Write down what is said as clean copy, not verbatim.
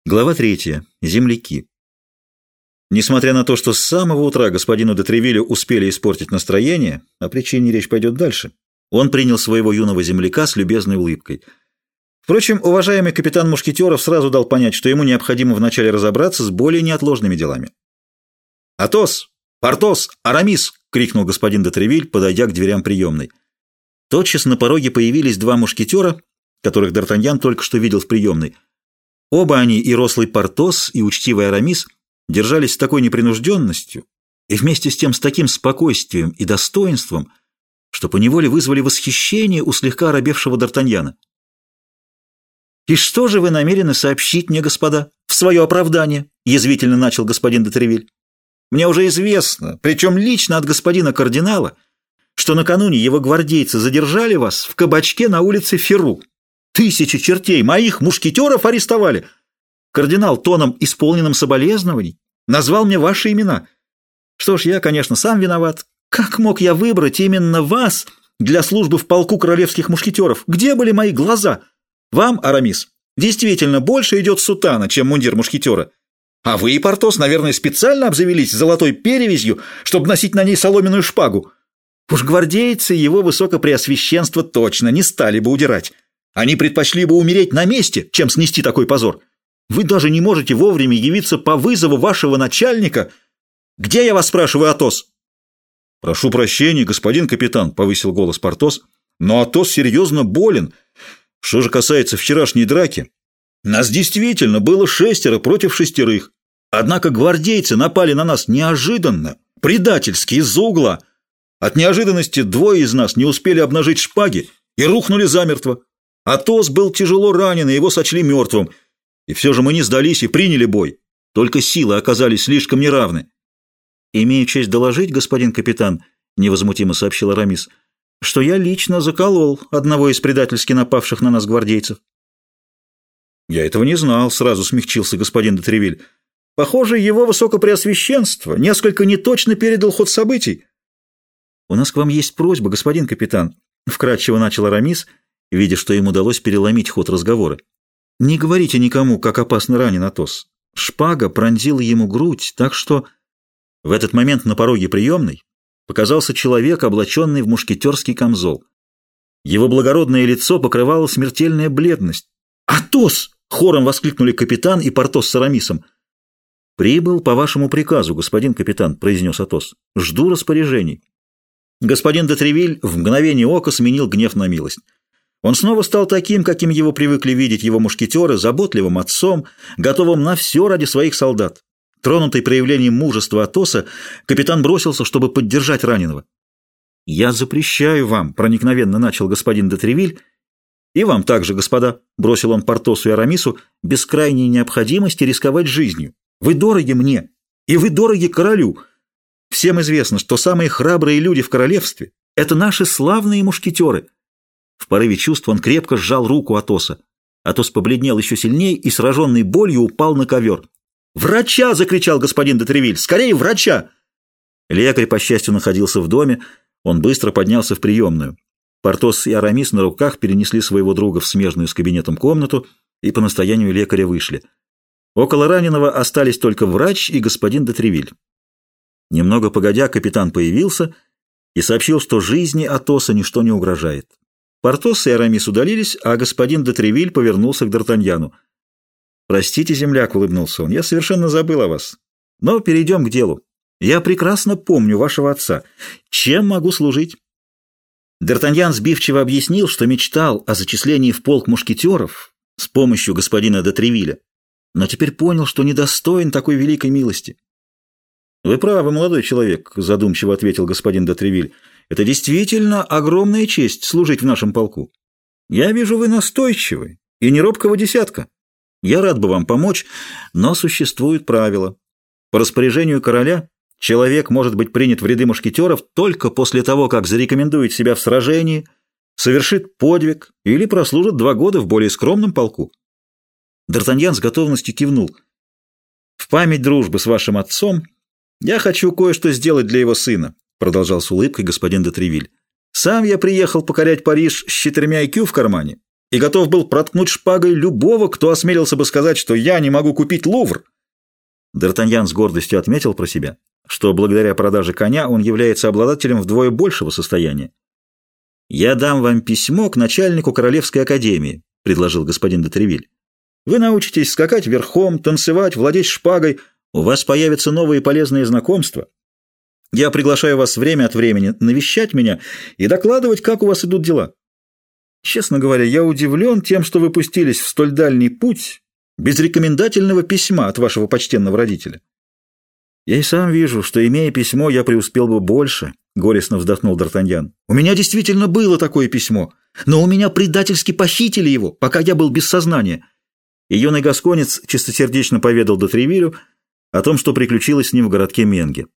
Глава 3. Земляки. Несмотря на то, что с самого утра господину де Тревилю успели испортить настроение, о причине речь пойдет дальше, он принял своего юного земляка с любезной улыбкой. Впрочем, уважаемый капитан Мушкетеров сразу дал понять, что ему необходимо вначале разобраться с более неотложными делами. «Атос! Портос! Арамис!» — крикнул господин де Тревиль, подойдя к дверям приемной. Тотчас на пороге появились два мушкетера, которых Д'Артаньян только что видел в приемной. Оба они, и рослый Портос, и учтивый Арамис, держались с такой непринужденностью и вместе с тем с таким спокойствием и достоинством, что поневоле вызвали восхищение у слегка оробевшего Д'Артаньяна. «И что же вы намерены сообщить мне, господа, в свое оправдание?» — язвительно начал господин де Тревиль. «Мне уже известно, причем лично от господина кардинала, что накануне его гвардейцы задержали вас в кабачке на улице Феру. 1000 чертей моих мушкетеров арестовали. Кардинал тоном, исполненным соболезнований, назвал мне ваши имена. Что ж, я, конечно, сам виноват. Как мог я выбрать именно вас для службы в полку королевских мушкетеров? Где были мои глаза? Вам, Арамис, действительно больше идет сутана, чем мундир мушкетера. А вы и Портос, наверное, специально обзавелись золотой перевязью, чтобы носить на ней соломенную шпагу. Уж гвардейцы его высокопреосвященства точно не стали бы удирать. Они предпочли бы умереть на месте, чем снести такой позор. Вы даже не можете вовремя явиться по вызову вашего начальника. Где, я вас спрашиваю, Атос?» «Прошу прощения, господин капитан», — повысил голос Портос, «но Атос серьезно болен. Что же касается вчерашней драки, нас действительно было 6 против 6. Однако гвардейцы напали на нас неожиданно, предательски, из-за угла. От неожиданности 2 из нас не успели обнажить шпаги и рухнули замертво. Атос был тяжело ранен, и его сочли мертвым. И все же мы не сдались и приняли бой. Только силы оказались слишком неравны». «Имею честь доложить, господин капитан», — невозмутимо сообщил Арамис, «что я лично заколол одного из предательски напавших на нас гвардейцев». «Я этого не знал», — сразу смягчился господин де Тревиль. «Похоже, его высокопреосвященство несколько неточно передал ход событий». «У нас к вам есть просьба, господин капитан», — вкратчиво начал Арамис, видя, что им удалось переломить ход разговора. «Не говорите никому, как опасно ранен Атос. Шпага пронзила ему грудь, так что...» В этот момент на пороге приемной показался человек, облаченный в мушкетерский камзол. Его благородное лицо покрывала смертельная бледность. «Атос!» — хором воскликнули капитан и Портос с Арамисом. «Прибыл по вашему приказу, господин капитан», — произнес Атос. «Жду распоряжений». Господин де Тревиль в мгновение ока сменил гнев на милость. Он снова стал таким, каким его привыкли видеть его мушкетеры, заботливым отцом, готовым на все ради своих солдат. Тронутый проявлением мужества Атоса, капитан бросился, чтобы поддержать раненого. «Я запрещаю вам», — проникновенно начал господин де Тревиль, «и вам также, господа», — бросил он Портосу и Арамису, «без крайней необходимости рисковать жизнью. Вы дороги мне, и вы дороги королю. Всем известно, что самые храбрые люди в королевстве — это наши славные мушкетеры». В порыве чувств он крепко сжал руку Атоса. Атос побледнел еще сильнее и, сраженный болью, упал на ковер. «Врача!» — закричал господин де Тревиль. «Скорее, врача!» Лекарь, по счастью, находился в доме. Он быстро поднялся в приемную. Портос и Арамис на руках перенесли своего друга в смежную с кабинетом комнату и по настоянию лекаря вышли. Около раненого остались только врач и господин де Тревиль. Немного погодя, капитан появился и сообщил, что жизни Атоса ничто не угрожает. Портос и Арамис удалились, а господин де Тревиль повернулся к Д'Артаньяну. «Простите, земляк», — улыбнулся он, — «я совершенно забыл о вас. Но перейдем к делу. Я прекрасно помню вашего отца. Чем могу служить?» Д'Артаньян сбивчиво объяснил, что мечтал о зачислении в полк мушкетеров с помощью господина де Тревиля, но теперь понял, что недостоин такой великой милости. «Вы правы, молодой человек», — задумчиво ответил господин де Тревиль. «Это действительно огромная честь служить в нашем полку. Я вижу, вы настойчивый и не робкого десятка. Я рад бы вам помочь, но существуют правила. По распоряжению короля человек может быть принят в ряды мушкетеров только после того, как зарекомендует себя в сражении, совершит подвиг или прослужит 2 года в более скромном полку». Д'Артаньян с готовностью кивнул. «В память дружбы с вашим отцом я хочу кое-что сделать для его сына», — продолжал с улыбкой господин де Тревиль. «Сам я приехал покорять Париж с 4 IQ в кармане и готов был проткнуть шпагой любого, кто осмелился бы сказать, что я не могу купить Лувр. Д'Артаньян с гордостью отметил про себя, что благодаря продаже коня он является обладателем вдвое большего состояния. «Я дам вам письмо к начальнику Королевской академии», — предложил господин де Тревиль. «Вы научитесь скакать верхом, танцевать, владеть шпагой, у вас появятся новые полезные знакомства. Я приглашаю вас время от времени навещать меня и докладывать, как у вас идут дела. Честно говоря, я удивлен тем, что вы пустились в столь дальний путь без рекомендательного письма от вашего почтенного родителя». «Я и сам вижу, что, имея письмо, я преуспел бы больше», — горестно вздохнул Д'Артаньян. «У меня действительно было такое письмо, но у меня предательски похитили его, пока я был без сознания». И юный гасконец чистосердечно поведал де Тревилю о том, что приключилось с ним в городке Менге.